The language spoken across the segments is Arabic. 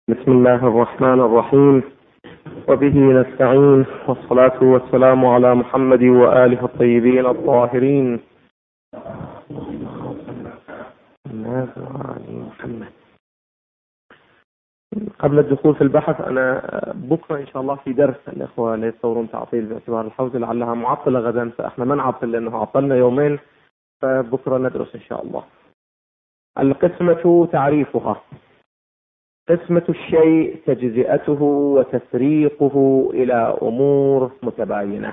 بسم الله الرحمن الرحيم، وبه نستعين، والصلاة والسلام على محمد وآله الطيبين الطاهرين. قبل الدخول في البحث، أنا بكرة إن شاء الله في درس الإخوة لا يتصورون تعطيل باعتبار الحوزة لعلها معطلة غدا، فإحنا ما نعطل لأنه عطلنا يومين، فبكرة ندرس إن شاء الله. القسمة تعريفها: قسمة الشيء تجزئته وتفريقه إلى أمور متباينة.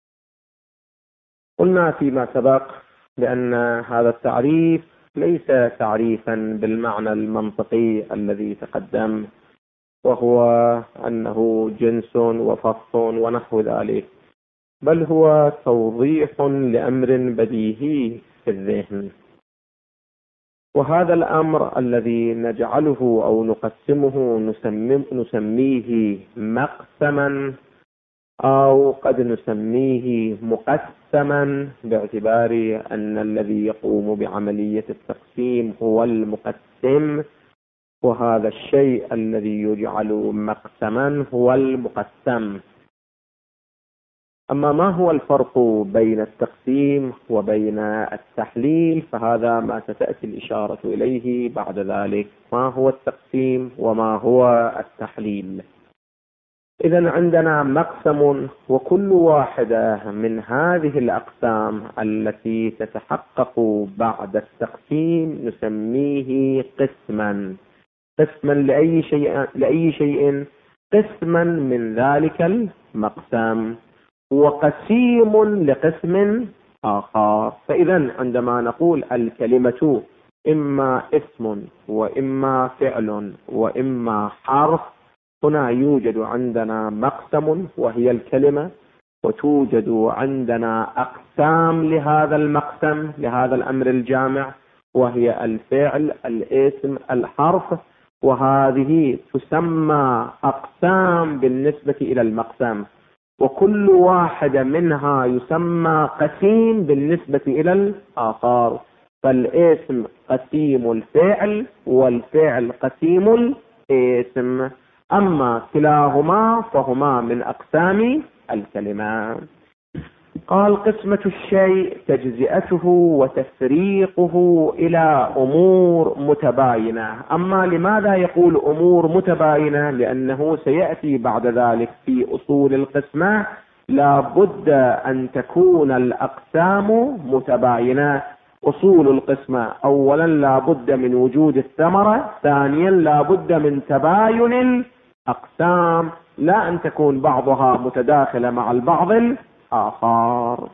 قلنا فيما سبق بأن هذا التعريف ليس تعريفا بالمعنى المنطقي الذي تقدم، وهو أنه جنس وفصل ونحو ذلك، بل هو توضيح لأمر بديهي في الذهن. وهذا الأمر الذي نجعله أو نقسمه نسميه مقسما، أو قد نسميه مقسما، باعتبار أن الذي يقوم بعملية التقسيم هو المقسم، وهذا الشيء الذي يجعل مقسما هو المقسم. أما ما هو الفرق بين التقسيم وبين التحليل فهذا ما ستأتي الإشارة إليه بعد ذلك. ما هو التقسيم وما هو التحليل؟ إذن عندنا مقسم، وكل واحدة من هذه الأقسام التي تتحقق بعد التقسيم نسميه قسما. قسما لأي شيء قسما من ذلك المقسم، وقسيم لقسم آخر. فإذا عندما نقول الكلمة إما اسم وإما فعل وإما حرف، هنا يوجد عندنا مقسم وهي الكلمة، وتوجد عندنا أقسام لهذا المقسم، لهذا الأمر الجامع، وهي الفعل، الاسم، الحرف، وهذه تسمى أقسام بالنسبة إلى المقسم، وكل واحدة منها يسمى قسيم بالنسبة إلى الآخر. فالاسم قسيم الفعل، والفعل قسيم الاسم، أما كلاهما فهما من أقسام الكلمة. قال: قسمة الشيء تجزئته وتفريقه إلى أمور متباينة. أما لماذا يقول أمور متباينة؟ لأنه سيأتي بعد ذلك في أصول القسمة لا بد أن تكون الأقسام متباينة. أصول القسمة: أولا لا بد من وجود الثمرة، ثانيا لا بد من تباين الأقسام، لا أن تكون بعضها متداخلة مع البعض الآخر.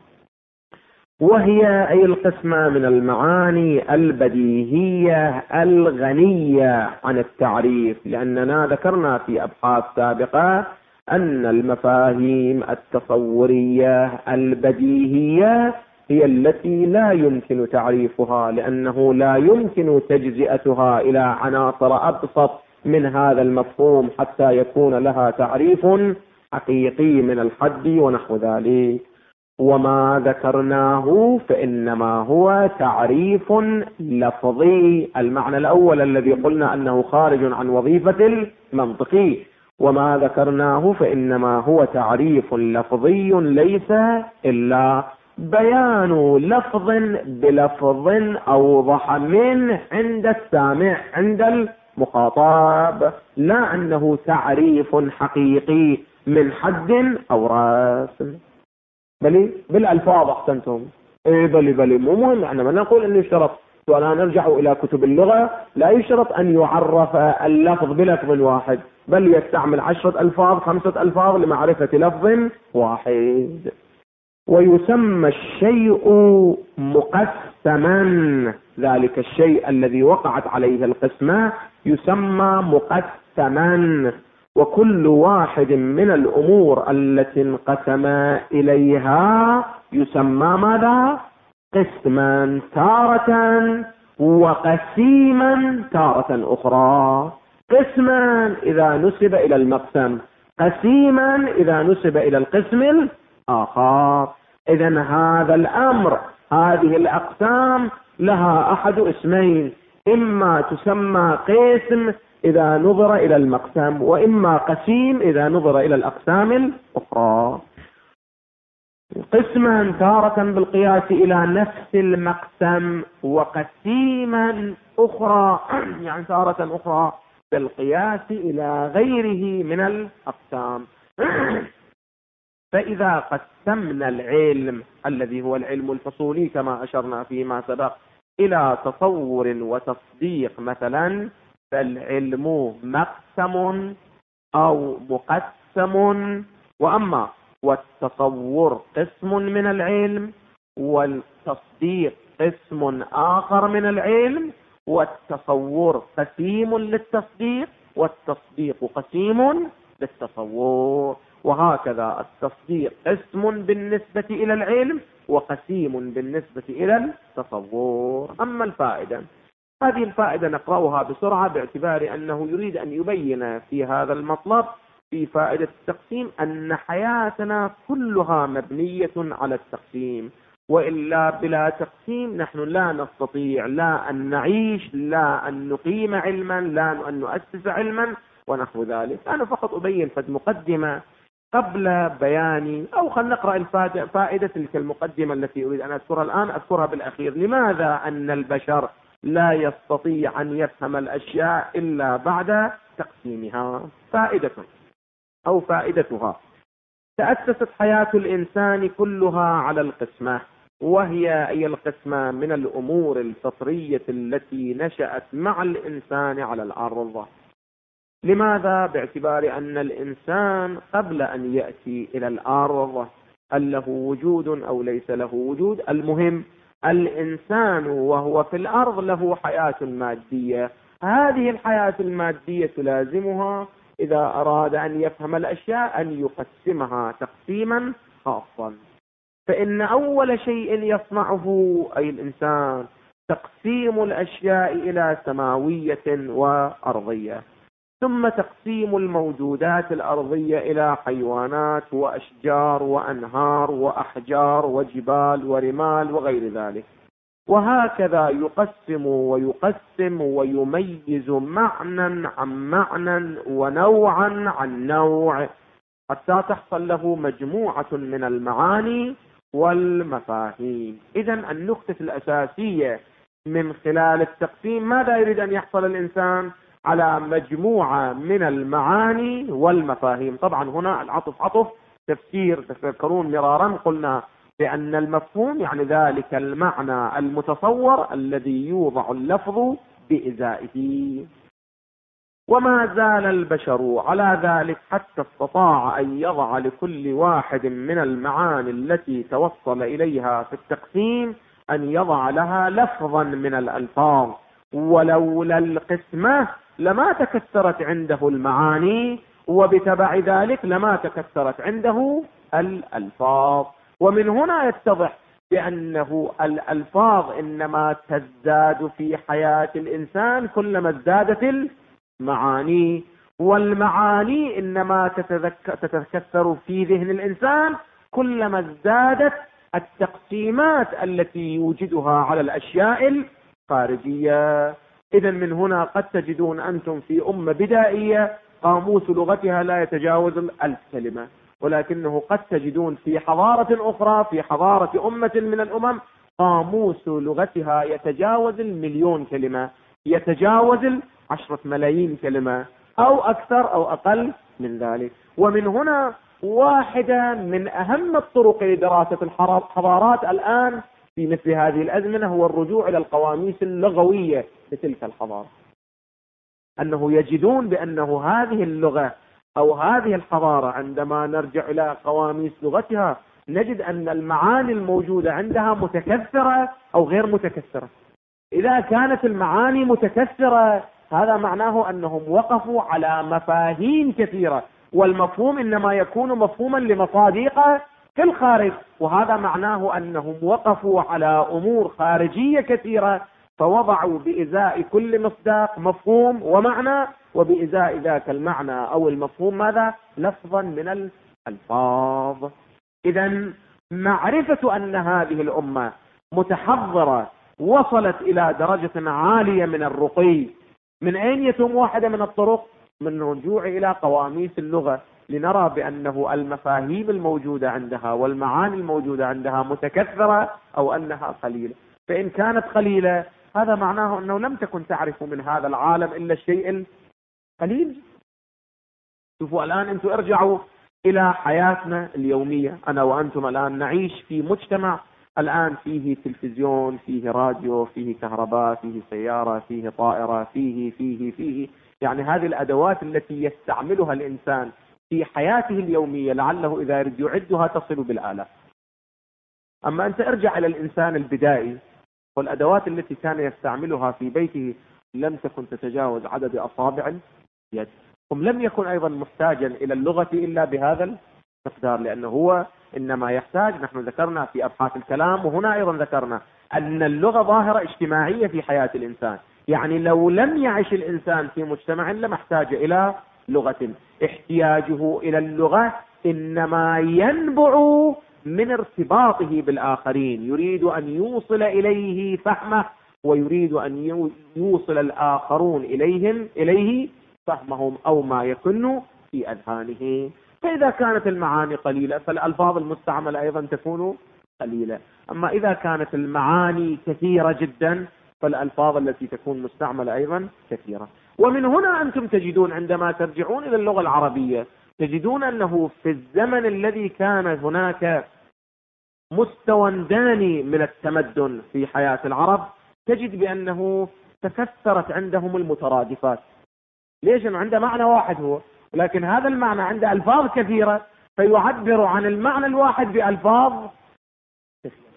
وهي أي القسمة من المعاني البديهية الغنية عن التعريف، لأننا ذكرنا في أبحاث سابقة أن المفاهيم التصورية البديهية هي التي لا يمكن تعريفها، لأنه لا يمكن تجزئتها إلى عناصر أبسط من هذا المفهوم حتى يكون لها تعريف حقيقي من الحد ونحو ذلك. وما ذكرناه فإنما هو تعريف لفظي، المعنى الأول الذي قلنا أنه خارج عن وظيفة المنطقي، وما ذكرناه فإنما هو تعريف لفظي ليس إلا بيان لفظ بلفظ أوضح منه عند السامع، عند المخاطب، لا أنه تعريف حقيقي من حد أو رأس. بل بالألفاظ أحسنتم. بل مو مهم، احنا ما نقول أنه يشترط، ولا نرجع إلى كتب اللغة لا يشترط أن يعرف اللفظ بلفظ واحد، بل يستعمل 10 ألفاظ 5 ألفاظ لمعرفة لفظ واحد. ويسمى الشيء مقسما، ذلك الشيء الذي وقعت عليه القسمة يسمى مقسما. وكل واحد من الأمور التي انقسم إليها يسمى ماذا؟ قسما تارة، وقسيما تارة أخرى. قسما إذا نسب إلى المقسم، قسيما إذا نسب إلى القسم الآخر. إذن هذا الأمر، هذه الأقسام لها أحد اسمين: إما تسمى قسم إذا نظر إلى المقسم، وإما قسيم إذا نظر إلى الأقسام الأخرى. قسما تارة بالقياس إلى نفس المقسم، وقسيما أخرى يعني تارة أخرى بالقياس إلى غيره من الأقسام. فإذا قسمنا العلم الذي هو العلم الفصولي كما أشرنا فيما سبق إلى تصور وتصديق مثلا، فالعلم مقسم أو مقسم، وأما والتصور قسم من العلم، والتصديق قسم آخر من العلم، والتصور قسيم للتصديق، والتصديق قسيم للتصور، وهكذا التصديق قسم بالنسبة إلى العلم وقسيم بالنسبة إلى التصور. أما الفائدة، هذه الفائدة نقرأها بسرعة باعتبار أنه يريد أن يبين في هذا المطلب في فائدة التقسيم أن حياتنا كلها مبنية على التقسيم، وإلا بلا تقسيم نحن لا نستطيع لا أن نعيش، لا أن نقيم علما، لا أن نؤسس علما ونحو ذلك. أنا فقط أبين فد مقدمة قبل بياني، أو خلينا نقرأ فائدة تلك المقدمة التي أريد أن أذكرها الآن أذكرها بالأخير. لماذا أن البشر لا يستطيع أن يفهم الأشياء إلا بعد تقسيمها؟ فائدتها تأسست حياة الإنسان كلها على القسمة، وهي أي القسمة من الأمور الفطرية التي نشأت مع الإنسان على الأرض. لماذا؟ باعتبار أن الإنسان قبل أن يأتي إلى الأرض هل له وجود أو ليس له وجود، المهم الإنسان وهو في الأرض له حياة مادية. هذه الحياة المادية تلازمها إذا أراد أن يفهم الأشياء أن يقسمها تقسيما خاصا. فإن أول شيء يصنعه أي الإنسان تقسيم الأشياء إلى سماوية وأرضية، ثم تقسيم الموجودات الأرضية إلى حيوانات وأشجار وأنهار وأحجار وجبال ورمال وغير ذلك، وهكذا يقسم ويقسم ويميز معنى عن معنى ونوعا عن نوع، حتى تحصل له مجموعة من المعاني والمفاهيم. إذن النقطة الأساسية من خلال التقسيم ماذا يريد أن يحصل الإنسان؟ على مجموعة من المعاني والمفاهيم. طبعا هنا العطف عطف تفسير، تذكرون مرارا قلنا بأن المفهوم يعني ذلك المعنى المتصور الذي يوضع اللفظ بإزائه. وما زال البشر على ذلك حتى استطاع أن يضع لكل واحد من المعاني التي توصل إليها في التقسيم أن يضع لها لفظا من الألفاظ، ولولا القسمة لما تكثرت عنده المعاني، وبتبع ذلك لما تكثرت عنده الألفاظ. ومن هنا يتضح بأنه الألفاظ إنما تزداد في حياة الإنسان كلما ازدادت المعاني، والمعاني إنما تتكثر في ذهن الإنسان كلما ازدادت التقسيمات التي يوجدها على الأشياء الخارجية. إذن من هنا قد تجدون أنتم في أمة بدائية قاموس لغتها لا يتجاوز 1000 كلمة، ولكنه قد تجدون في حضارة أخرى، في حضارة أمة من الأمم، قاموس لغتها يتجاوز 1,000,000 كلمة، يتجاوز 10 ملايين كلمة، أو أكثر أو أقل من ذلك. ومن هنا واحدة من أهم الطرق لدراسة الحضارات الآن في مثل هذه الأزمنة هو الرجوع إلى القواميس اللغوية لتلك الحضارة، أنه يجدون بأنه هذه اللغة أو هذه الحضارة عندما نرجع إلى قواميس لغتها نجد أن المعاني الموجودة عندها متكثرة أو غير متكثرة. إذا كانت المعاني متكثرة هذا معناه أنهم وقفوا على مفاهيم كثيرة، والمفهوم إنما يكون مفهوما لمصادق في الخارج، وهذا معناه أنهم وقفوا على أمور خارجية كثيرة، فوضعوا بإزاء كل مصداق مفهوم ومعنى، وبإزاء ذاك المعنى أو المفهوم ماذا؟ لفظا من الألفاظ. إذن معرفة أن هذه الأمة متحضرة وصلت إلى درجة عالية من الرقي. من أين يتم واحدة من الطرق؟ من الرجوع إلى قواميس اللغة، لنرى بأنه المفاهيم الموجودة عندها والمعاني الموجودة عندها متكثرة أو أنها قليلة. فإن كانت قليلة هذا معناه أنه لم تكن تعرف من هذا العالم إلا الشيء القليل. شوفوا الآن أنتم ارجعوا إلى حياتنا اليومية. أنا وأنتم الآن نعيش في مجتمع الآن فيه تلفزيون، فيه راديو، فيه كهرباء، فيه سيارة، فيه طائرة، فيه يعني هذه الأدوات التي يستعملها الإنسان في حياته اليومية لعله إذا يريد يعدها تصل بالآلاف. أما أنت ارجع إلى الإنسان البدائي، والأدوات التي كان يستعملها في بيته لم تكن تتجاوز عدد أصابع اليد. لم يكن أيضا محتاجا إلى اللغة إلا بهذا المقدار، لأنه هو إنما يحتاج، نحن ذكرنا في أبحاث الكلام وهنا أيضا ذكرنا أن اللغة ظاهرة اجتماعية في حياة الإنسان. يعني لو لم يعش الإنسان في مجتمع لما احتاج إلى لغة. احتياجه إلى اللغة إنما ينبع من ارتباطه بالآخرين، يريد أن يوصل إليه فهمه، ويريد أن يوصل الآخرون إليه فهمهم أو ما يكن في أذهانه. فإذا كانت المعاني قليلة فالألفاظ المستعملة أيضا تكون قليلة. أما إذا كانت المعاني كثيرة جدا فالألفاظ التي تكون مستعملة أيضا كثيرة. ومن هنا أنتم تجدون عندما ترجعون إلى اللغة العربية تجدون أنه في الزمن الذي كان هناك مستوى داني من التمدن في حياة العرب تجد بأنه تكثرت عندهم المترادفات. ليش؟ عنده معنى واحد هو، لكن هذا المعنى عنده ألفاظ كثيرة فيعبر عن المعنى الواحد بألفاظ كثيرة.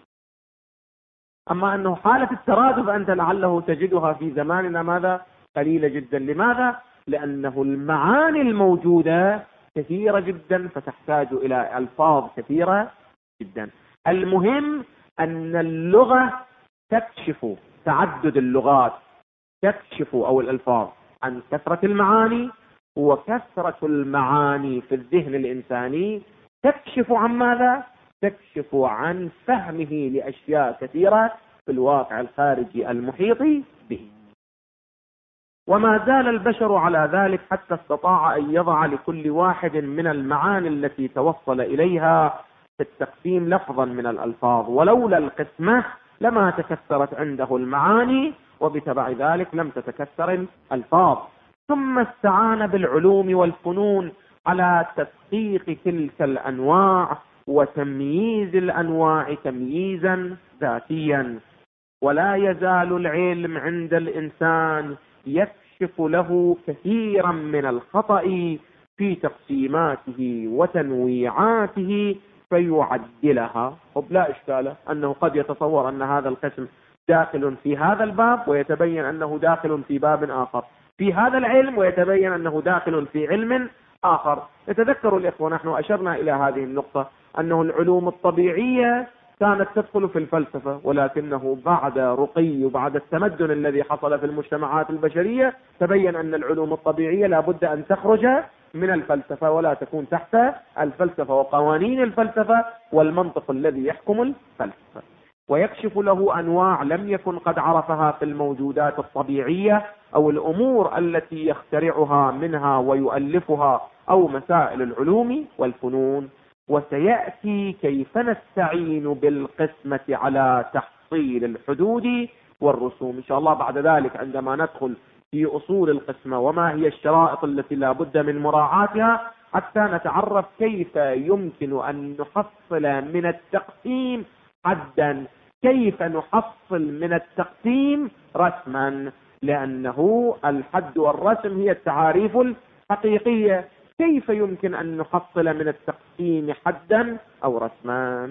أما أنه حالة الترادف أنت لعله تجدها في زماننا ماذا؟ قليلة جدا. لماذا؟ لأنه المعاني الموجودة كثيرة جدا فتحتاج إلى ألفاظ كثيرة جدا. المهم أن اللغة تكشف، تعدد اللغات تكشف أو الألفاظ عن كثرة المعاني، وكثرة المعاني في الذهن الإنساني تكشف عن ماذا؟ تكشف عن فهمه لأشياء كثيرة في الواقع الخارجي المحيط به. وما زال البشر على ذلك حتى استطاع أن يضع لكل واحد من المعاني التي توصل إليها في التقسيم لفظا من الألفاظ، ولولا القسمة لما تكثرت عنده المعاني، وبتبع ذلك لم تتكثر الألفاظ. ثم استعان بالعلوم والفنون على تدقيق تلك الأنواع وتمييز الأنواع تمييزا ذاتيا. ولا يزال العلم عند الإنسان يكشف له كثيرا من الخطأ في تقسيماته وتنويعاته فيعدلها. لا إشكال أنه قد يتصور أن هذا القسم داخل في هذا الباب ويتبين أنه داخل في باب آخر، في هذا العلم ويتبين أنه داخل في علم آخر. يتذكروا الإخوة نحن أشرنا إلى هذه النقطة أنه العلوم الطبيعية كانت تدخل في الفلسفة، ولكنه بعد رقي وبعد التمدن الذي حصل في المجتمعات البشرية تبين أن العلوم الطبيعية لابد أن تخرج من الفلسفة ولا تكون تحت الفلسفة وقوانين الفلسفة والمنطق الذي يحكم الفلسفة. ويكشف له أنواع لم يكن قد عرفها في الموجودات الطبيعية أو الأمور التي يخترعها منها ويؤلفها أو مسائل العلوم والفنون. وسيأتي كيف نستعين بالقسمة على تحصيل الحدود والرسوم إن شاء الله بعد ذلك عندما ندخل في أصول القسمة وما هي الشرائط التي لا بد من مراعاتها حتى نتعرف كيف يمكن أن نحصل من التقسيم حدا، كيف نحصل من التقسيم رسما، لأنه الحد والرسم هي التعاريف الحقيقية. كيف يمكن أن نحصل من التقسيم حدا أو رسما؟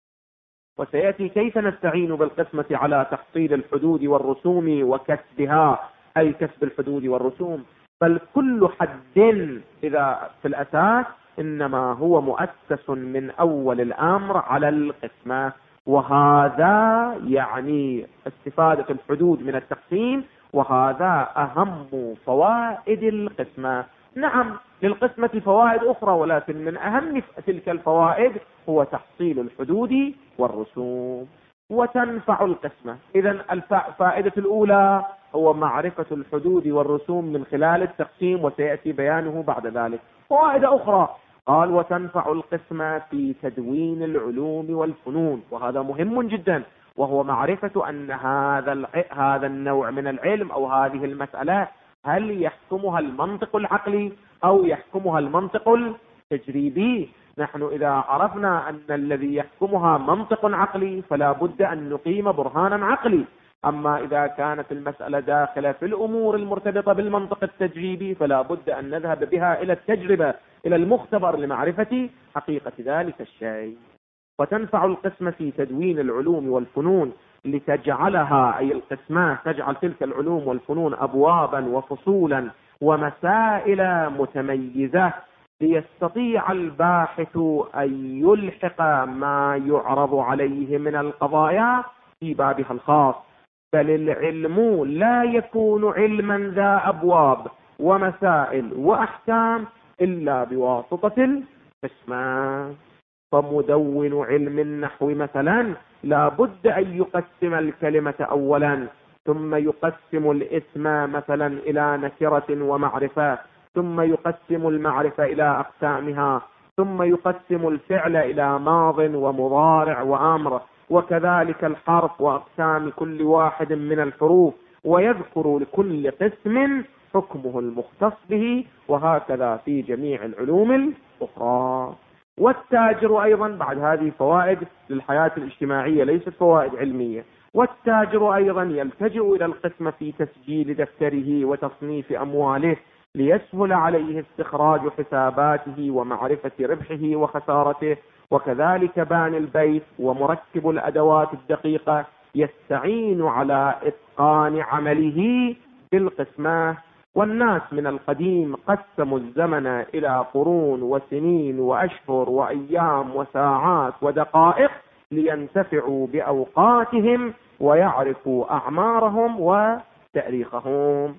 وسيأتي كيف نستعين بالقسمة على تحصيل الحدود والرسوم وكسبها، أي كسب الحدود والرسوم. بل كل حد إذا في الأساس إنما هو مؤسس من أول الأمر على القسمة، وهذا يعني استفادة الحدود من التقسيم، وهذا أهم فوائد القسمة. نعم للقسمة فوائد أخرى، ولكن من أهم تلك الفوائد هو تحصيل الحدود والرسوم. وتنفع القسمة. إذا الفائدة الأولى هو معرفة الحدود والرسوم من خلال التقسيم، وسيأتي بيانه بعد ذلك. فائدة أخرى قال وتنفع القسمة في تدوين العلوم والفنون، وهذا مهم جدا، وهو معرفة أن هذا النوع من العلم أو هذه المسألة هل يحكمها المنطق العقلي أو يحكمها المنطق التجريبي. نحن إذا عرفنا أن الذي يحكمها منطق عقلي فلا بد أن نقيم برهانا عقلي. أما إذا كانت المسألة داخلة في الأمور المرتبطة بالمنطق التجريبي فلا بد أن نذهب بها إلى التجربة، إلى المختبر، لمعرفة حقيقة ذلك الشيء. وتنفع القسمة في تدوين العلوم والفنون لتجعلها، أي القسمة تجعل تلك العلوم والفنون أبوابا وفصولا ومسائل متميزة، ليستطيع الباحث أن يلحق ما يعرض عليه من القضايا في بابها الخاص. بل العلم لا يكون علما ذا أبواب ومسائل وأحكام إلا بواسطة القسمة. فمدون علم النحو مثلا لا بد أن يقسم الكلمة أولا، ثم يقسم الاسم مثلا إلى نكرة ومعرفة، ثم يقسم المعرفة إلى أقسامها، ثم يقسم الفعل إلى ماض ومضارع وأمر، وكذلك الحرف وأقسام كل واحد من الحروف، ويذكر لكل قسم حكمه المختص به، وهكذا في جميع العلوم الأخرى. والتاجر أيضا، بعد هذه فوائد للحياة الاجتماعية ليست فوائد علمية، والتاجر أيضا يلتجئ إلى القسمة في تسجيل دفتره وتصنيف أمواله ليسهل عليه استخراج حساباته ومعرفة ربحه وخسارته. وكذلك باني البيت ومركب الأدوات الدقيقة يستعين على إتقان عمله بالقسمة. والناس من القديم قسموا الزمن إلى قرون وسنين وأشهر وأيام وساعات ودقائق لينتفعوا بأوقاتهم ويعرفوا أعمارهم وتاريخهم.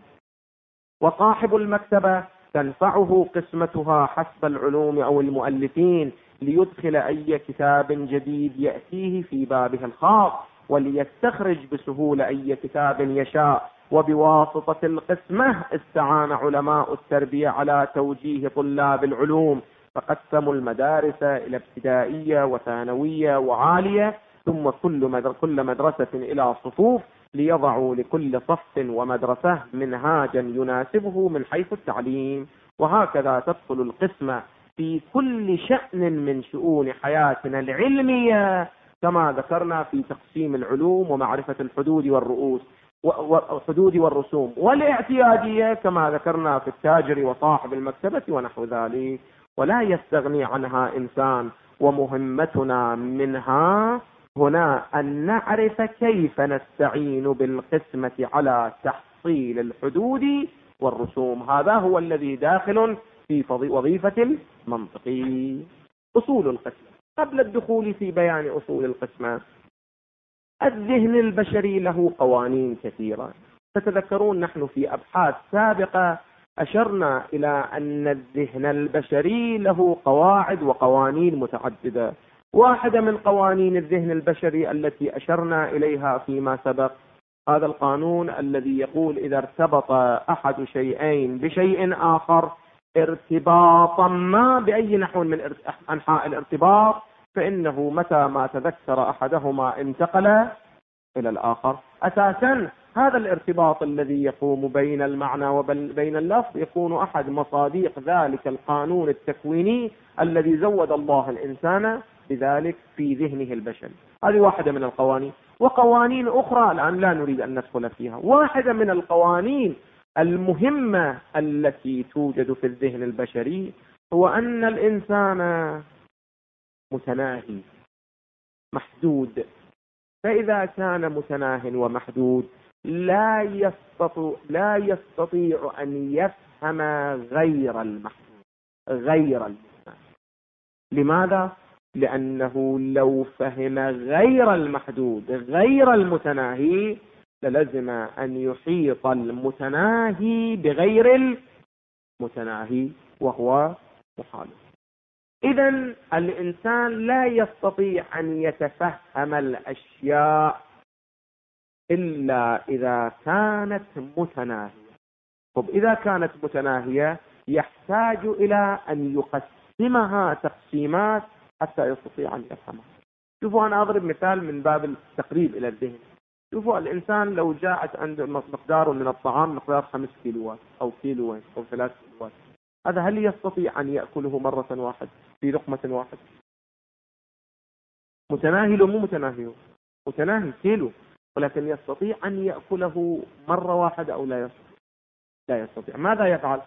وصاحب المكتبة تنفعه قسمتها حسب العلوم أو المؤلفين ليدخل أي كتاب جديد يأتيه في بابه الخاص، وليستخرج بسهولة أي كتاب يشاء. وبواسطة القسمة استعان علماء التربية على توجيه طلاب العلوم، فقسموا المدارس إلى ابتدائية وثانوية وعالية، ثم كل مدرسة إلى صفوف، ليضعوا لكل صف ومدرسة منهاجا يناسبه من حيث التعليم. وهكذا تدخل القسمة في كل شأن من شؤون حياتنا العلمية، كما ذكرنا في تقسيم العلوم ومعرفة الحدود والرؤوس والحدود والرسوم، والاعتيادية كما ذكرنا في التاجر وصاحب المكتبة ونحو ذلك. ولا يستغني عنها إنسان، ومهمتنا منها هنا أن نعرف كيف نستعين بالقسمة على تحصيل الحدود والرسوم. هذا هو الذي داخل في وظيفة المنطقي. أصول القسمة. قبل الدخول في بيان أصول القسمة، الذهن البشري له قوانين كثيرة. تتذكرون نحن في أبحاث سابقة أشرنا إلى أن الذهن البشري له قواعد وقوانين متعددة. واحدة من قوانين الذهن البشري التي أشرنا إليها فيما سبق هذا القانون الذي يقول إذا ارتبط أحد شيئين بشيء آخر ارتباطا ما بأي نحو من أنحاء الارتباط، فإنه متى ما تذكر أحدهما انتقل إلى الآخر. أساسا هذا الارتباط الذي يقوم بين المعنى وبين اللفظ يكون أحد مصادق ذلك القانون التكويني الذي زود الله الإنسان بذلك في ذهنه البشري. هذه واحدة من القوانين. وقوانين أخرى الآن لا نريد أن ندخل فيها. واحدة من القوانين المهمة التي توجد في الذهن البشري هو أن الإنسان متناهي محدود. فإذا كان متناه ومحدود لا يستطيع أن يفهم غير المحدود غير المتناهي. لماذا؟ لأنه لو فهم غير المحدود غير المتناهي للزم أن يحيط المتناهي بغير المتناهي، وهو محال. إذا الإنسان لا يستطيع أن يتفهم الأشياء إلا إذا كانت متناهية. طب إذا كانت متناهية يحتاج إلى أن يقسمها تقسيمات حتى يستطيع أن يفهمها. شوفوا، أنا أضرب مثال من باب التقريب إلى الذهن. شوفوا، الإنسان لو جاءت عنده مقدار من الطعام مقدار 5 كيلوات أو كيلوين أو 3 كيلوات، هذا هل يستطيع أن يأكله مرة واحدة في لقمة واحدة؟ متناهي لو مو متناهي؟ متناهي كيلو، ولكن يستطيع أن يأكله مرة واحدة أو لا يستطيع؟ لا يستطيع. ماذا يفعل؟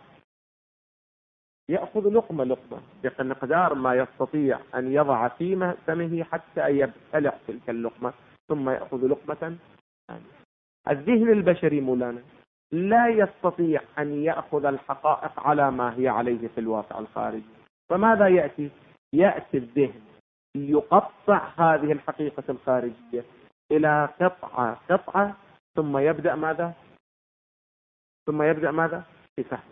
يأخذ لقمة بمقدار ما يستطيع أن يضع في فمه حتى يبتلع تلك اللقمة، ثم يأخذ لقمة ثانية. الذهن البشري مولانا لا يستطيع أن يأخذ الحقائق على ما هي عليه في الواقع الخارجي. فماذا يأتي؟ يأتي الذهن يقطع هذه الحقيقة الخارجية إلى قطعة قطعة، ثم يبدأ ماذا؟ في فهم.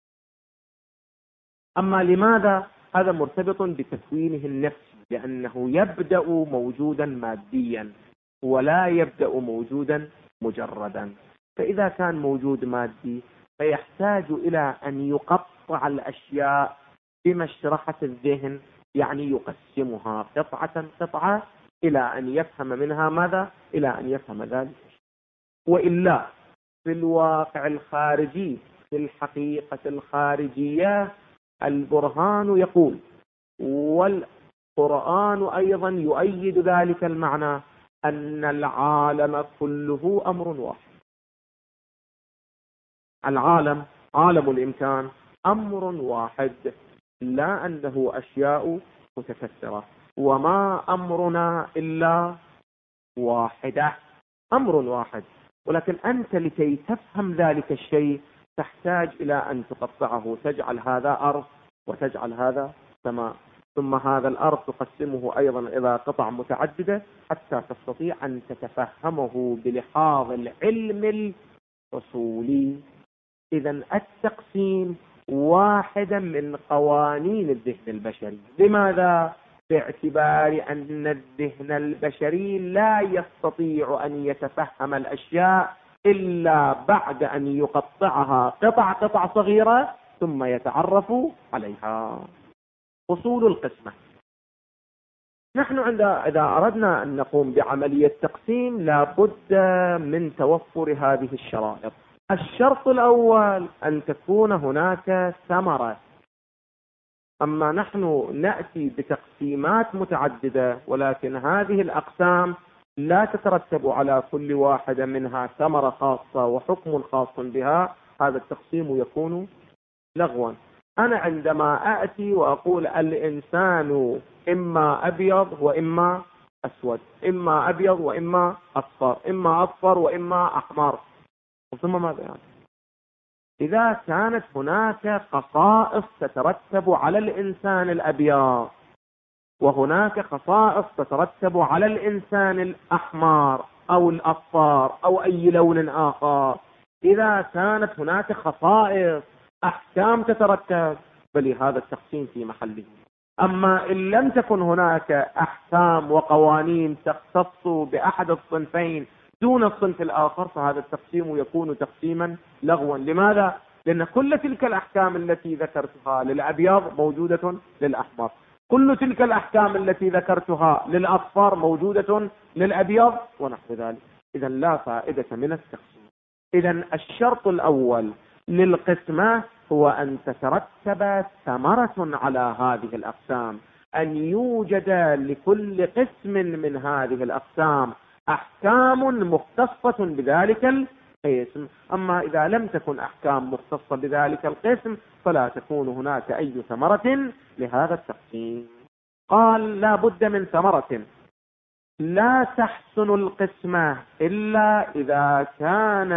أما لماذا؟ هذا مرتبط بتكوينه النفسي، لأنه يبدأ موجودا ماديا ولا يبدأ موجودا مجردا. فإذا كان موجود مادي فيحتاج إلى أن يقطع الأشياء بمشرحة الذهن، يعني يقسمها قطعة قطعة إلى أن يفهم منها ماذا؟ إلى أن يفهم ذلك. وإلا في الواقع الخارجي، في الحقيقة الخارجية، البرهان يقول والقرآن أيضا يؤيد ذلك المعنى أن العالم كله أمر واحد. العالم، عالم الإمكان، أمر واحد، لا أنه أشياء متكثرة. وما أمرنا إلا واحدة، أمر واحد. ولكن أنت لكي تفهم ذلك الشيء تحتاج إلى أن تقطعه، تجعل هذا أرض وتجعل هذا سماء، ثم هذا الأرض تقسمه أيضا إلى قطع متعددة حتى تستطيع أن تتفهمه بلحاظ العلم الأصولي. إذا التقسيم واحدة من قوانين الذهن البشري. لماذا؟ باعتبار أن الذهن البشري لا يستطيع أن يتفهم الأشياء إلا بعد أن يقطعها قطع صغيرة ثم يتعرف عليها. أصول القسمة. نحن إذا أردنا أن نقوم بعملية تقسيم لابد من توفر هذه الشرائط. الشرط الأول أن تكون هناك ثمرة. أما نحن نأتي بتقسيمات متعددة، ولكن هذه الأقسام لا تترتب على كل واحدة منها ثمرة خاصة وحكم خاص بها، هذا التقسيم يكون لغوا. أنا عندما أأتي وأقول الإنسان إما أبيض وإما أسود، إما أبيض وإما أصفر، إما أصفر وإما أحمر، ثم ماذا يعني؟ إذا كانت هناك خصائص تترتب على الإنسان الأبيض وهناك خصائص تترتب على الإنسان الأحمر أو الأصفر أو أي لون آخر، إذا كانت هناك خصائص أحكام تترتب، فلهذا التقسيم في محله. أما إن لم تكن هناك أحكام وقوانين تختص بأحد الصنفين دون الصنف الآخر، فهذا التقسيم يكون تقسيما لغوا. لماذا؟ لأن كل تلك الأحكام التي ذكرتها للأبيض موجودة للأحمر، كل تلك الأحكام التي ذكرتها للأصفر موجودة للأبيض ونحو ذلك. إذا لا فائدة من التقسيم. إذا الشرط الأول للقسمة هو أن تترتب ثمرة على هذه الأقسام، أن يوجد لكل قسم من هذه الأقسام أحكام مختصة بذلك القسم. أما إذا لم تكن أحكام مختصة بذلك القسم فلا تكون هناك أي ثمرة لهذا التقسيم. قال لا بد من ثمرة. لا تحسن القسمة إلا إذا كان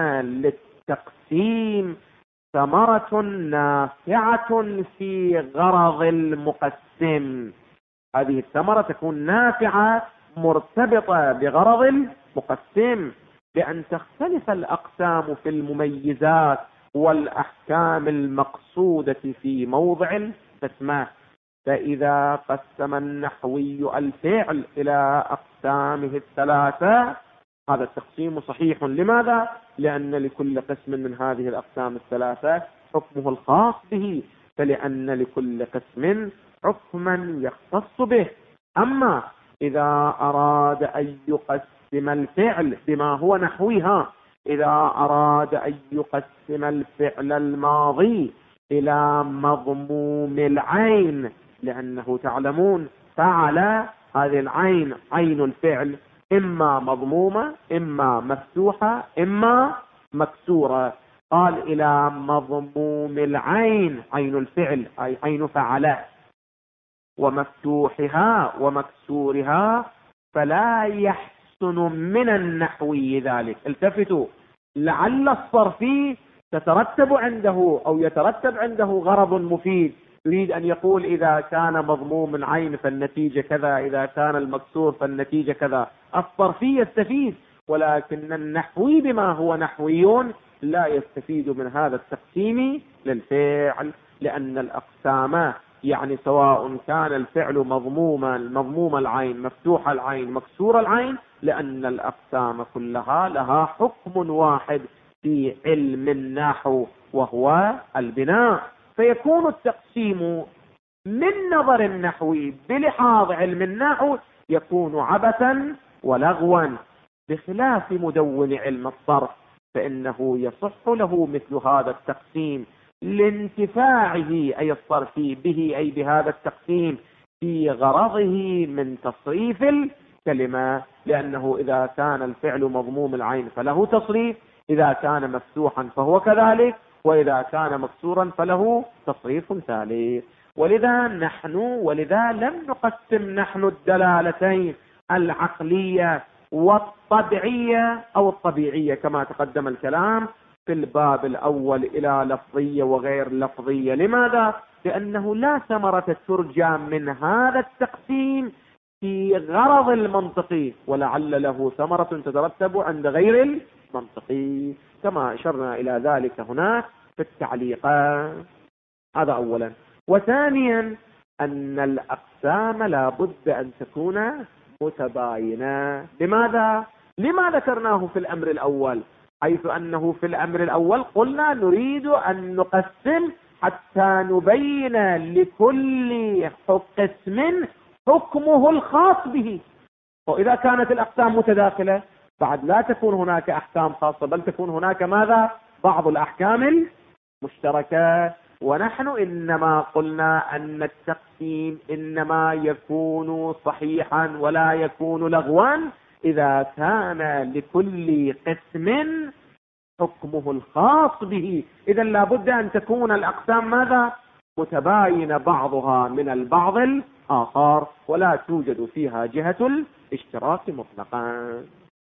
للتقسيم ثمرة نافعة في غرض المقسم. هذه الثمرة تكون نافعة مرتبطة بغرض المقسم، بأن تختلف الأقسام في المميزات والأحكام المقصودة في موضع القسمة. فإذا قسم النحوي الفعل إلى أقسامه الثلاثة هذا التقسيم صحيح. لماذا؟ لأن لكل قسم من هذه الأقسام الثلاثة حكمه الخاص به، فلأن لكل قسم حكما يختص به. أما إذا أراد أن يقسم الفعل بما هو نحوها، إذا أراد أن يقسم الفعل الماضي إلى مضموم العين، لأنه تعلمون فعل هذه العين عين الفعل إما مضمومة إما مفتوحة إما مكسورة، قال إلى مضموم العين عين الفعل أي عين فعل ومفتوحها ومكسورها فلا يحسن من النحوي ذلك. التفتوا، لعل الصرفي تترتب عنده أو يترتب عنده غرض مفيد، يريد أن يقول إذا كان مضموم العين فالنتيجة كذا، إذا كان المكسور فالنتيجة كذا. الصرفي يستفيد، ولكن النحوي بما هو نحويون لا يستفيد من هذا التقسيم للفعل، لأن الأقسام يعني سواء كان الفعل مضموم العين مفتوح العين مكسور العين، لأن الأقسام كلها لها حكم واحد في علم النحو وهو البناء. فيكون التقسيم من نظر النحوي بلحاظ علم النحو يكون عبثا ولغوا، بخلاف مدون علم الصرف فإنه يصح له مثل هذا التقسيم لانتفاعه أي الصرفي به أي بهذا التقسيم في غرضه من تصريف الكلمة، لأنه إذا كان الفعل مضموم العين فله تصريف، إذا كان مفتوحا فهو كذلك، وإذا كان مكسورا فله تصريف ثالث. ولذا لم نقسم نحن الدلالتين العقلية والطبيعية أو الطبيعية كما تقدم الكلام في الباب الأول إلى لفظية وغير لفظية. لماذا؟ لأنه لا ثمرة ترجى من هذا التقسيم في غرض المنطقي، ولعل له ثمرة تترتب عند غير المنطقي كما أشرنا إلى ذلك هناك في التعليقات. هذا أولا. وثانيا أن الأقسام لا بد أن تكون متباينة. لماذا؟ لما ذكرناه في الأمر الأول؟ حيث أنه في الأمر الأول قلنا نريد أن نقسم حتى نبين لكل قسم حكمه الخاص به. وإذا كانت الأقسام متداخلة بعد لا تكون هناك أحكام خاصة، بل تكون هناك ماذا؟ بعض الأحكام المشتركة. ونحن إنما قلنا أن التقسيم إنما يكون صحيحا ولا يكون لغوا إذا كان لكل قسم حكمه الخاص به. إذا لابد أن تكون الأقسام ماذا؟ متباين بعضها من البعض الآخر، ولا توجد فيها جهة الاشتراك مطلقا.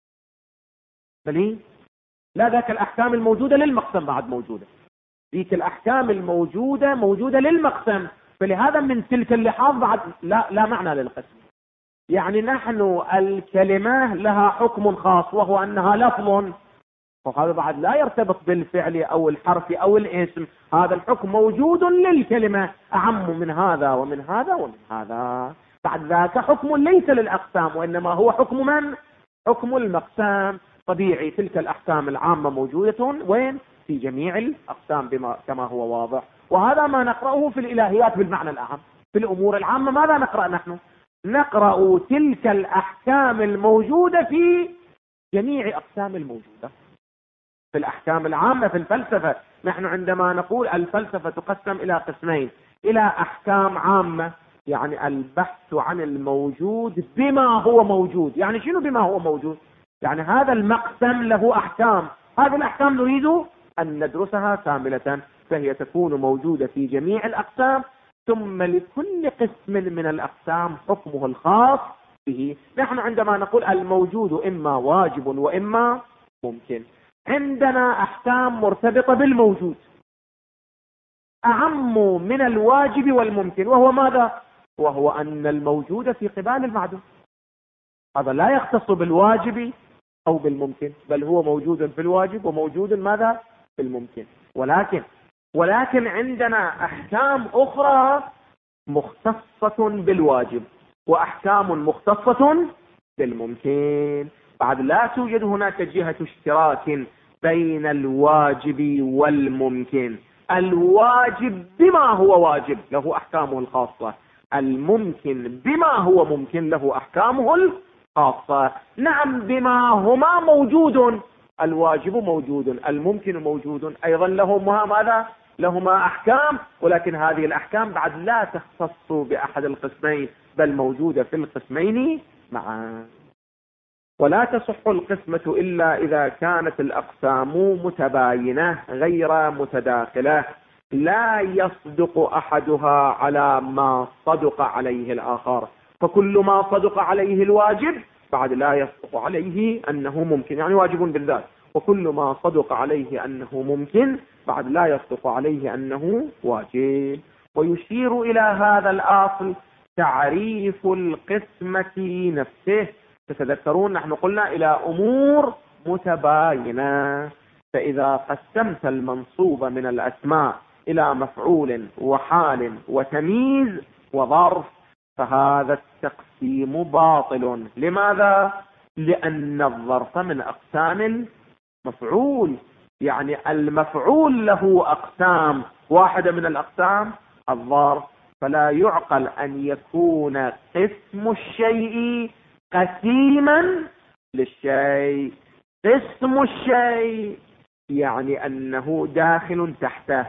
بل لا ذاك الأحكام الموجودة للمقسم بعد موجودة، ذيك الأحكام الموجودة موجودة للمقسم، فلهذا من تلك اللحاظ بعد لا معنى للقسم. يعني نحن الكلمة لها حكم خاص وهو أنها لفظ، وهذا بعد لا يرتبط بالفعل أو الحرف أو الاسم، هذا الحكم موجود للكلمة أعم من هذا ومن هذا ومن هذا. بعد ذاك حكم ليس للأقسام وإنما هو حكم من؟ حكم المقسام. طبيعي تلك الأحكام العامة موجودة وين؟ في جميع الأقسام كما هو واضح. وهذا ما نقرأه في الإلهيات بالمعنى الأعم. في الأمور العامة ماذا نقرأ نحن؟ نقرأ تلك الأحكام الموجودة في جميع أقسام الموجودة. في الأحكام العامة في الفلسفة نحن عندما نقول الفلسفة تقسم إلى قسمين، إلى أحكام عامة يعني البحث عن الموجود بما هو موجود. يعني شنو بما هو موجود؟ يعني هذا المقسم له أحكام، هذه الأحكام نريد أن ندرسها كاملة، فهي تكون موجودة في جميع الأقسام، ثم لكل قسم من الأقسام حكمه الخاص به. نحن عندما نقول الموجود إما واجب وإما ممكن، عندنا أحكام مرتبطة بالموجود أعم من الواجب والممكن، وهو ماذا؟ وهو أن الموجود في قبال المعدوم، هذا لا يختص بالواجب أو بالممكن، بل هو موجود في الواجب وموجود ماذا؟ في الممكن. ولكن عندنا أحكام أخرى مختصة بالواجب وأحكام مختصة بالممكن. بعد لا توجد هناك جهة اشتراك بين الواجب والممكن. الواجب بما هو واجب له أحكامه الخاصة، الممكن بما هو ممكن له أحكامه الخاصة. نعم بما هما موجود، الواجب موجود، الممكن موجود، أيضا لهما ماذا؟ لهما أحكام، ولكن هذه الأحكام بعد لا تختص بأحد القسمين بل موجودة في القسمين معا. ولا تصح القسمة إلا إذا كانت الأقسام متباينة غير متداخلة، لا يصدق أحدها على ما صدق عليه الآخر. فكل ما صدق عليه الواجب بعد لا يصدق عليه أنه ممكن، يعني واجب بالذات، وكل ما صدق عليه أنه ممكن بعد لا يصدق عليه أنه واجب. ويشير إلى هذا الأصل تعريف القسمة نفسه. تتذكرون نحن قلنا إلى أمور متباينة، فإذا قسمت المنصوب من الأسماء إلى مفعول وحال وتمييز وظرف فهذا التقسيم باطل. لماذا؟ لأن الظرف من أقسام المفعول، يعني المفعول له أقسام، واحدة من الأقسام الظرف، فلا يعقل أن يكون قسم الشيء قسيما للشيء. قسم الشيء يعني أنه داخل تحته،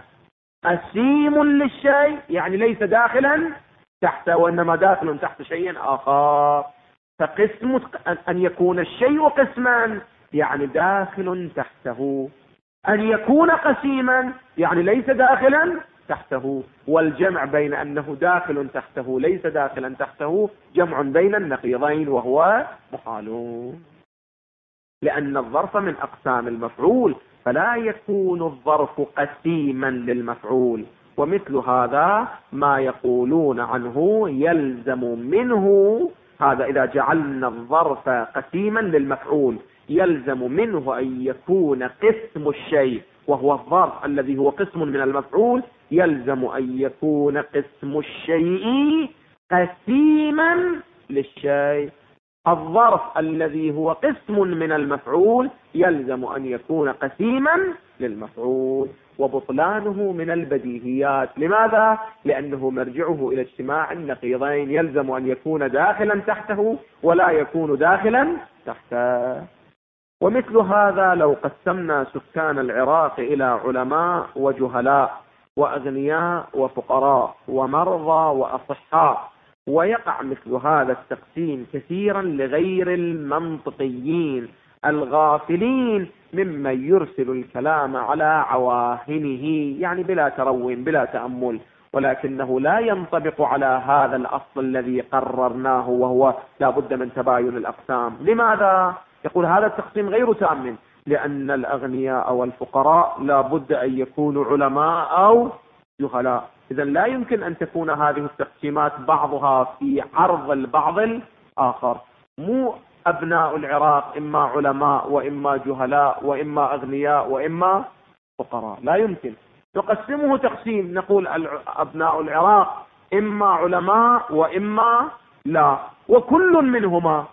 قسيم للشيء يعني ليس داخلا تحته وإنما داخل تحت شيء آخر. فقسم أن يكون الشيء قسما يعني داخل تحته، أن يكون قسيما يعني ليس داخلا تحته. والجمع بين أنه داخل تحته ليس داخلا تحته جمع بين النقيضين وهو محال، لأن الظرف من أقسام المفعول فلا يكون الظرف قسيما للمفعول. ومثل هذا ما يقولون عنه يلزم منه، هذا إذا جعلنا الظرف قسيما للمفعول يلزم منه أن يكون قسم الشيء وهو الظرف الذي هو قسم من المفعول، يلزم أن يكون قسم الشيء قسيما للشيء. الظرف الذي هو قسم من المفعول يلزم أن يكون قسيما للمفعول، وبطلانه من البديهيات. لماذا؟ لأنه مرجعه إلى اجتماع النقيضين، يلزم أن يكون داخلا تحته ولا يكون داخلا تحته. ومثل هذا لو قسمنا سكان العراق إلى علماء وجهلاء وأغنياء وفقراء ومرضى وأصحاء، ويقع مثل هذا التقسيم كثيرا لغير المنطقيين الغافلين ممن يرسل الكلام على عواهنه، يعني بلا تروي بلا تأمل، ولكنه لا ينطبق على هذا الأصل الذي قررناه وهو لا بد من تباين الأقسام. لماذا؟ يقول هذا التقسيم غير تام، لأن الأغنياء والفقراء لا بد أن يكونوا علماء أو جهلاء، إذا لا يمكن أن تكون هذه التقسيمات بعضها في عرض البعض الآخر. مو أبناء العراق إما علماء وإما جهلاء وإما أغنياء وإما فقراء، لا يمكن. نقسمه تقسيم، نقول أبناء العراق إما علماء وإما لا، وكل منهما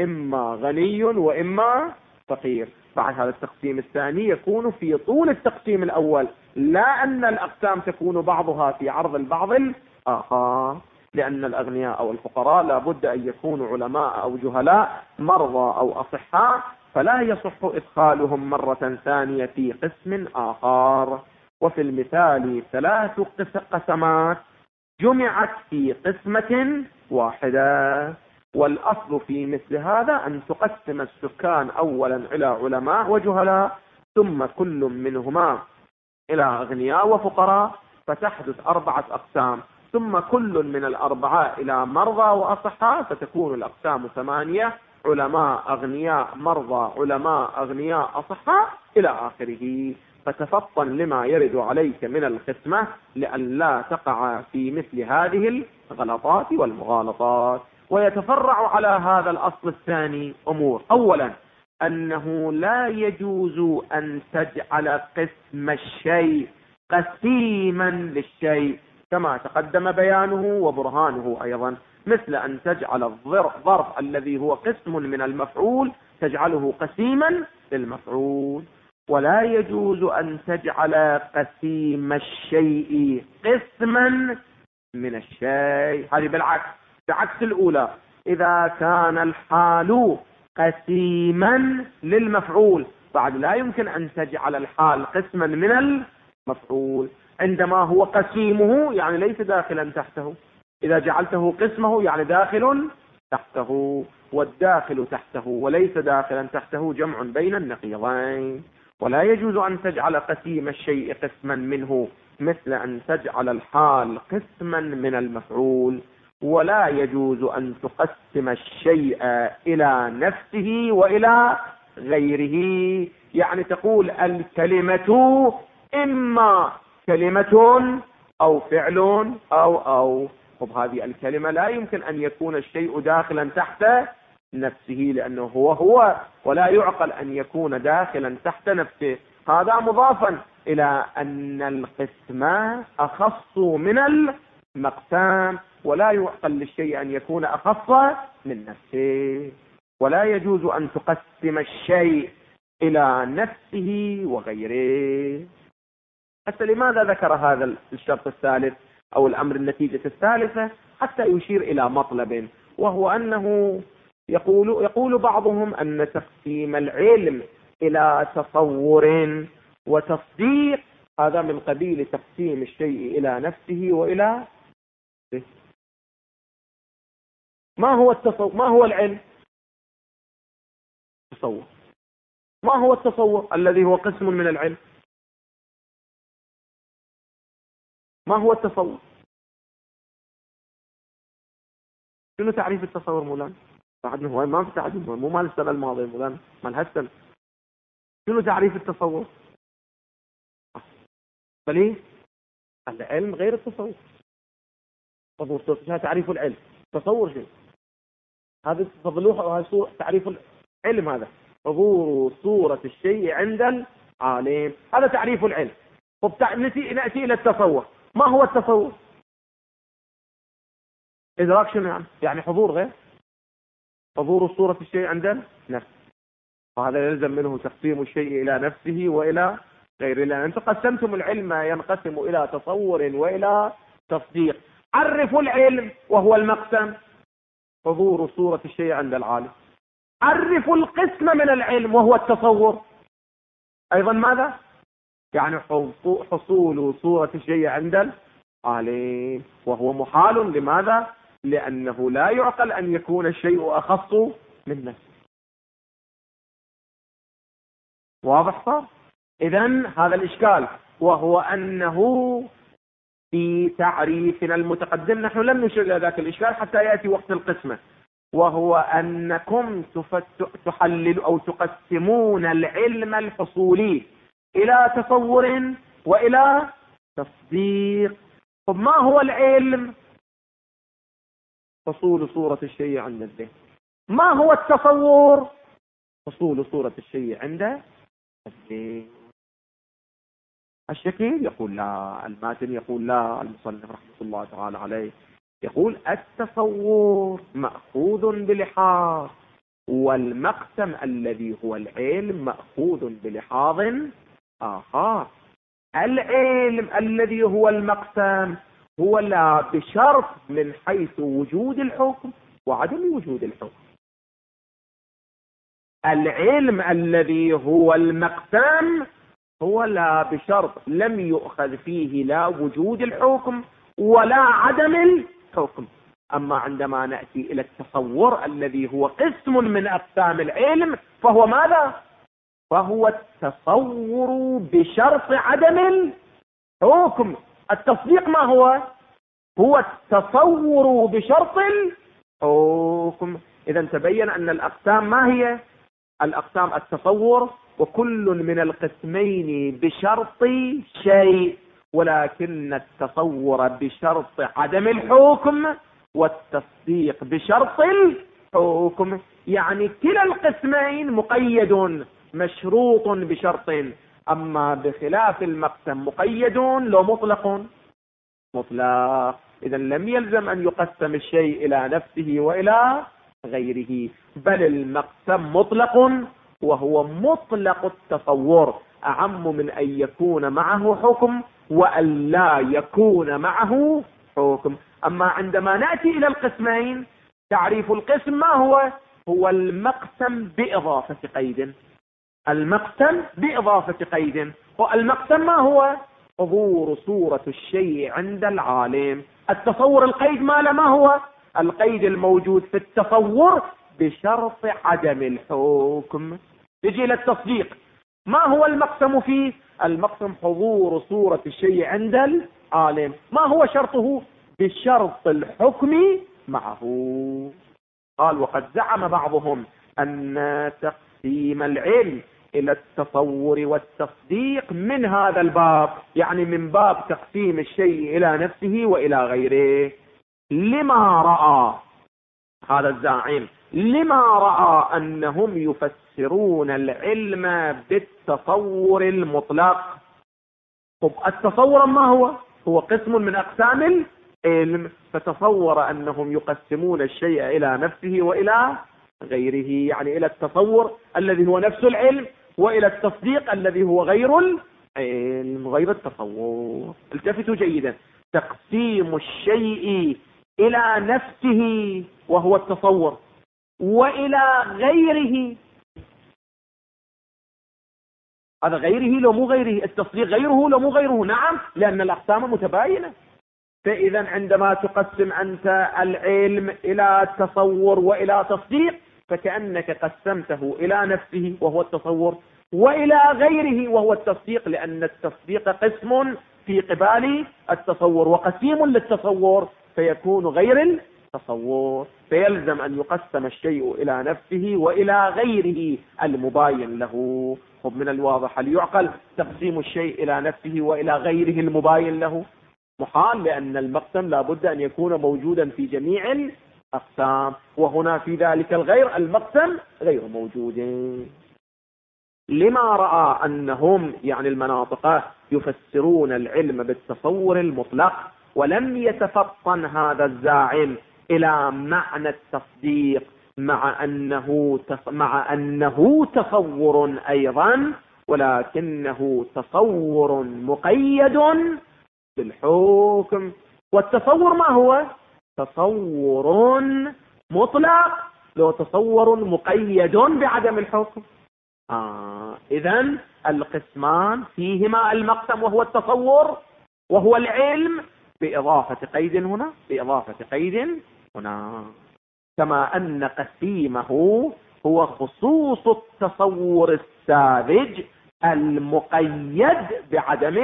إما غني وإما فقير. بعد هذا التقسيم الثاني يكون في طول التقسيم الأول، لا أن الأقسام تكون بعضها في عرض البعض الآخر، لأن الأغنياء أو الفقراء لا بد أن يكونوا علماء أو جهلاء، مرضى أو أصحاء، فلا يصح إدخالهم مرة ثانية في قسم آخر. وفي المثال 3 قسمات جمعت في قسمة واحدة، والأصل في مثل هذا أن تقسم السكان أولا إلى علماء وجهلاء، ثم كل منهما إلى أغنياء وفقراء، فتحدث 4 أقسام، ثم كل من الأربعة إلى مرضى وأصحاء، فتكون الأقسام 8: علماء أغنياء مرضى علماء أغنياء أصحاء إلى آخره. فتفطن لما يرد عليك من القسمة لأن لا تقع في مثل هذه الغلطات والمغالطات. ويتفرع على هذا الأصل الثاني أمور: أولا أنه لا يجوز أن تجعل قسم الشيء قسيما للشيء، كما تقدم بيانه وبرهانه أيضا، مثل أن تجعل الظرف الذي هو قسم من المفعول تجعله قسيما للمفعول. ولا يجوز أن تجعل قسيم الشيء قسما من الشيء، هذه بالعكس، بعكس الأولى. إذا كان الحال قسيما للمفعول بعد لا يمكن أن تجعل الحال قسما من المفعول. عندما هو قسيمه يعني ليس داخلا تحته، إذا جعلته قسمه يعني داخل تحته، والداخل تحته وليس داخلا تحته جمع بين النقيضين. ولا يجوز أن تجعل قسيم الشيء قسما منه، مثل أن تجعل الحال قسما من المفعول. ولا يجوز أن تقسم الشيء إلى نفسه وإلى غيره، يعني تقول الكلمة إما كلمة أو فعل أو هذه الكلمة لا يمكن أن يكون الشيء داخلا تحت نفسه لأنه هو، ولا يعقل أن يكون داخلا تحت نفسه. هذا مضافا إلى أن القسم أخص من المقسام، ولا يعقل للشيء أن يكون أخص من نفسه. ولا يجوز أن تقسم الشيء إلى نفسه وغيره. حتى لماذا ذكر هذا الشرط الثالث أو الأمر النتيجة الثالثة؟ حتى يشير إلى مطلب، وهو أنه يقول بعضهم أن تقسيم العلم إلى تصور وتصديق هذا من قبيل تقسيم الشيء إلى نفسه وإلى ما هو التصور؟ ما هو العلم؟ تصور. ما هو التصور الذي هو قسم من العلم؟ ما هو التصور؟ شنو تعريف التصور مولانا؟ بعدنا هو ما في تعريف، مو مال السنة الماضية مولانا، مال هالسنة. شنو تعريف التصور؟ بليه العلم غير التصور. تصور هذا تعريف العلم، تصور شيء هذا تفضلوه، هذا تعريف العلم، هذا حضور صورة الشيء عند العالم، هذا تعريف العلم. طب نأتي إلى التصور. ما هو التصور؟ إدراك شنو يعني حضور غير حضور صورة الشيء عند النفس، وهذا يلزم منه تقسيم الشيء إلى نفسه وإلى غيره، لأن أنتم قسمتم العلم ينقسم إلى تصور وإلى تصديق. عرفوا العلم وهو المقسم حضور صورة الشيء عند العالم. عرفوا القسم من العلم وهو التصور أيضا ماذا؟ يعني حصول صورة الشيء عند العالم، وهو محال. لماذا؟ لأنه لا يعقل أن يكون الشيء أخص من نفسه. واضح صار؟ إذن هذا الإشكال، وهو أنه في تعريفنا المتقدم نحن لم نشير إلى ذاك الإشكال حتى يأتي وقت القسمة، وهو أنكم تحللوا أو تقسمون العلم الحصولي إلى تصور وإلى تصديق. طب ما هو العلم؟ حصول صورة الشيء عند الذهن. ما هو التصور؟ حصول صورة الشيء عند الذهن. الشكيل يقول لا، الماتن يقول لا، المصنف رحمة الله تعالى عليه يقول التصور مأخوذ بلحاظ، والمقسم الذي هو العلم مأخوذ بلحاظ آخر. العلم الذي هو المقسم هو لا بشرط من حيث وجود الحكم وعدم وجود الحكم. العلم الذي هو المقسم هو لا بشرط لم يؤخذ فيه لا وجود الحكم ولا عدم الحكم. أما عندما نأتي إلى التصور الذي هو قسم من أقسام العلم فهو ماذا؟ فهو التصور بشرط عدم الحكم. التصديق ما هو؟ هو التصور بشرط الحكم. إذا تبين أن الأقسام ما هي؟ الأقسام التصور، وكل من القسمين بشرط شيء، ولكن التصور بشرط عدم الحكم والتصديق بشرط الحكم. يعني كلا القسمين مقيد مشروط بشرط، أما بخلاف المقسم مقيد لو مطلق. مطلق. إذا لم يلزم أن يقسم الشيء إلى نفسه وإلى غيره، بل المقسم مطلق، وهو مطلق التصور، أعم من أن يكون معه حكم وأن لا يكون معه حكم. أما عندما نأتي إلى القسمين، تعريف القسم ما هو؟ هو المقسم بإضافة قيد. المقسم بإضافة قيد. والمقسم ما هو؟ حضور صورة الشيء عند العالم. التصور القيد ما هو؟ القيد الموجود في التصور بشرط عدم الحكم. يجي إلى التصديق، ما هو المقسم فيه؟ المقسم حضور صورة الشيء عند العالم. ما هو شرطه؟ بشرط الحكم معه. قال: وقد زعم بعضهم أن تقسيم العلم إلى التصور والتصديق من هذا الباب، يعني من باب تقسيم الشيء إلى نفسه وإلى غيره. لما رأى هذا الزاعم، لما رأى أنهم يفسرون العلم بالتصور المطلق. طب التصور ما هو؟ هو قسم من أقسام العلم، فتصور أنهم يقسمون الشيء إلى نفسه وإلى غيره، يعني إلى التصور الذي هو نفس العلم، وإلى التصديق الذي هو غير العلم، غير التصور. التفتوا جيدا: تقسيم الشيء إلى نفسه وهو التصور، وإلى غيره، هذا غيره لو مو غيره، التصديق غيره لو مو غيره. نعم، لأن الأقسام متباينة. فإذا عندما تقسم أنت العلم إلى تصور وإلى تصديق، فكأنك قسمته إلى نفسه وهو التصور، وإلى غيره وهو التصديق، لأن التصديق قسم في قبال التصور وقسيم للتصور، فيكون غير التصور. فيلزم أن يقسم الشيء إلى نفسه وإلى غيره المباين له. من الواضح هل يعقل تقسيم الشيء إلى نفسه وإلى غيره المباين له؟ محال، لأن المقسم لابد أن يكون موجودا في جميع الأقسام، وهنا في ذلك الغير المقسم غير موجود. لما رأى أنهم يعني المناطق يفسرون العلم بالتصور المطلق، ولم يتفطن هذا الزاعم إلى معنى التصديق، مع أنه تصور أيضا، ولكنه تصور مقيد بالحكم. والتصور ما هو؟ تصور مطلق، لو تصور مقيد بعدم الحكم. إذن القسمان فيهما المقسم وهو التصور وهو العلم بإضافة قيد هنا، بإضافة قيد هنا. كما أن قسيمه هو خصوص التصور الساذج المقيد بعدم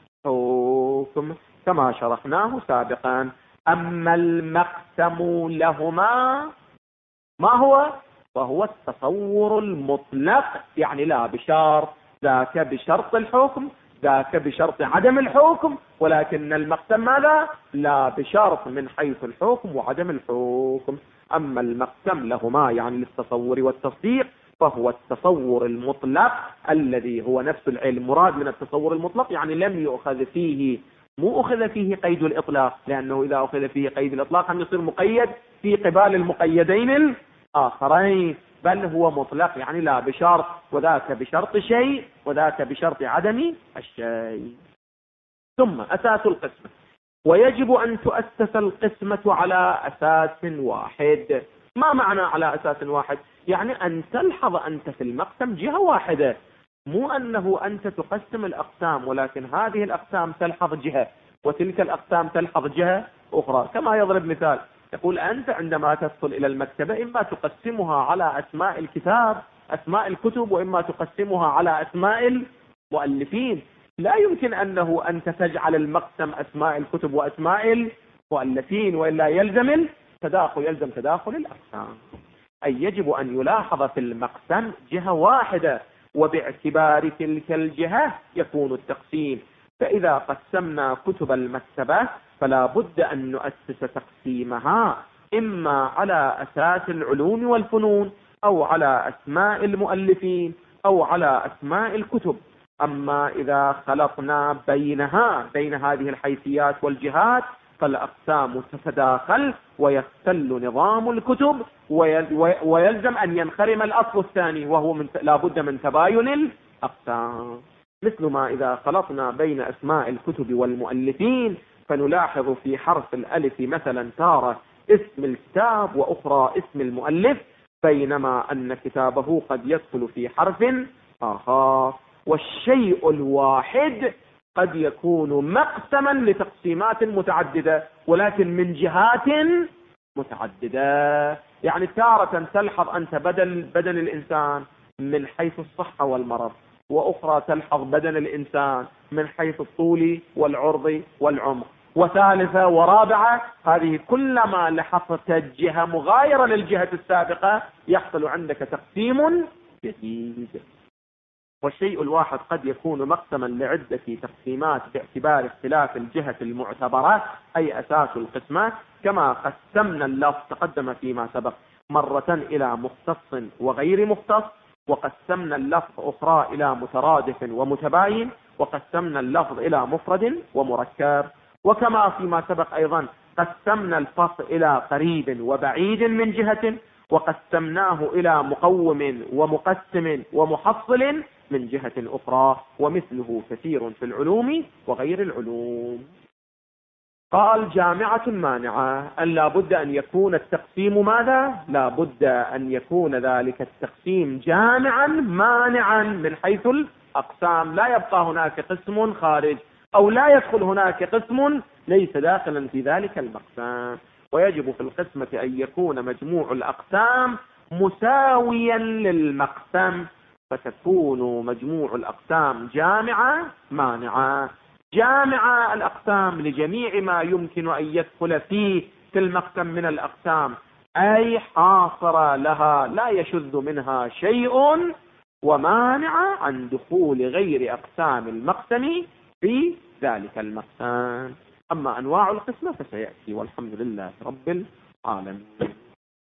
الحكم، كما شرحناه سابقا. أما المقسم لهما ما هو؟ فهو التصور المطلق، يعني لا بشرط، ذاك بشرط الحكم، ذاك بشرط عدم الحكم، ولكن المقسم ماذا؟ لا بشرط من حيث الحكم وعدم الحكم. أما المقسم لهما يعني للتصور والتصديق، فهو التصور المطلق الذي هو نفس العلم. مراد من التصور المطلق يعني لم يؤخذ فيه، مو أخذ فيه قيد الإطلاق، لأنه إذا أخذ فيه قيد الإطلاق هم يصير مقيد في قبال المقيدين الآخرين، بل هو مطلق يعني لا بشرط، وذاك بشرط شيء وذاك بشرط عدم الشيء. ثم أساس القسمة: ويجب أن تؤسس القسمة على أساس واحد. ما معنى على أساس واحد؟ يعني أن تلحظ أنت في المقسم جهة واحدة، مو أنه أنت تقسم الأقسام ولكن هذه الأقسام تلحظ جهة وتلك الأقسام تلحظ جهة أخرى. كما يضرب مثال، يقول أنت عندما تدخل إلى المكتبة إما تقسمها على أسماء الكتاب، أسماء الكتب، وإما تقسمها على أسماء المؤلفين. لا يمكن أنه أنت تجعل المقسم أسماء الكتب وأسماء المؤلفين، وإلا يلزم التداخل، يلزم تداخل الأقسام. أي يجب أن يلاحظ في المقسم جهة واحدة، وباعتبار تلك الجهة يكون التقسيم. فإذا قسمنا كتب المكتبة فلا بد أن نؤسس تقسيمها إما على أساس العلوم والفنون، أو على أسماء المؤلفين، أو على أسماء الكتب. أما إذا خلطنا بين هذه الحيثيات والجهات فالأقسام تتداخل ويختل نظام الكتب، ويلزم أن ينخرم الأصل الثاني وهو لابد من تباين الأقسام. مثل ما إذا خلطنا بين أسماء الكتب والمؤلفين فنلاحظ في حرف الألف مثلا تارة اسم الكتاب وأخرى اسم المؤلف، بينما أن كتابه قد يدخل في حرف آخر. والشيء الواحد قد يكون مقسما لتقسيمات متعددة ولكن من جهات متعددة. يعني تارة تلحظ أنت بدن الإنسان من حيث الصحة والمرض، وأخرى تلحظ بدن الإنسان من حيث الطول والعرض والعمق، وثالثة ورابعة هذه كلما لحظت جهة مغايرة للجهة السابقة يحصل عندك تقسيم جديد. والشيء الواحد قد يكون مقسما لعدة تقسيمات باعتبار اختلاف الجهة المعتبرة أي أساس القسمة، كما قسمنا اللفظ تقدم فيما سبق مرة إلى مختص وغير مختص، وقسمنا اللفظ أخرى إلى مترادف ومتباين، وقسمنا اللفظ إلى مفرد ومركب. وكما فيما سبق أيضا قسمنا الفصل إلى قريب وبعيد من جهة، وقسمناه إلى مقوم ومقسم ومحصل من جهة أخرى، ومثله كثير في العلوم وغير العلوم. قال جامعة مانعة، أن لا بد أن يكون التقسيم ماذا؟ لا بد أن يكون ذلك التقسيم جامعا مانعا من حيث الأقسام، لا يبقى هناك قسم خارج أو لا يدخل هناك قسم ليس داخلا في ذلك المقسم. ويجب في القسمة أن يكون مجموع الأقسام مساويا للمقسم، فتكون مجموع الأقسام جامعة مانعة. جامعة الأقسام لجميع ما يمكن أن يدخل فيه في المقسم من الأقسام، أي حاصر لها لا يشذ منها شيء، ومانعة عن دخول غير أقسام المقسم في ذلك المقسم. أما أنواع القسمة فسيأتي، والحمد لله رب العالمين.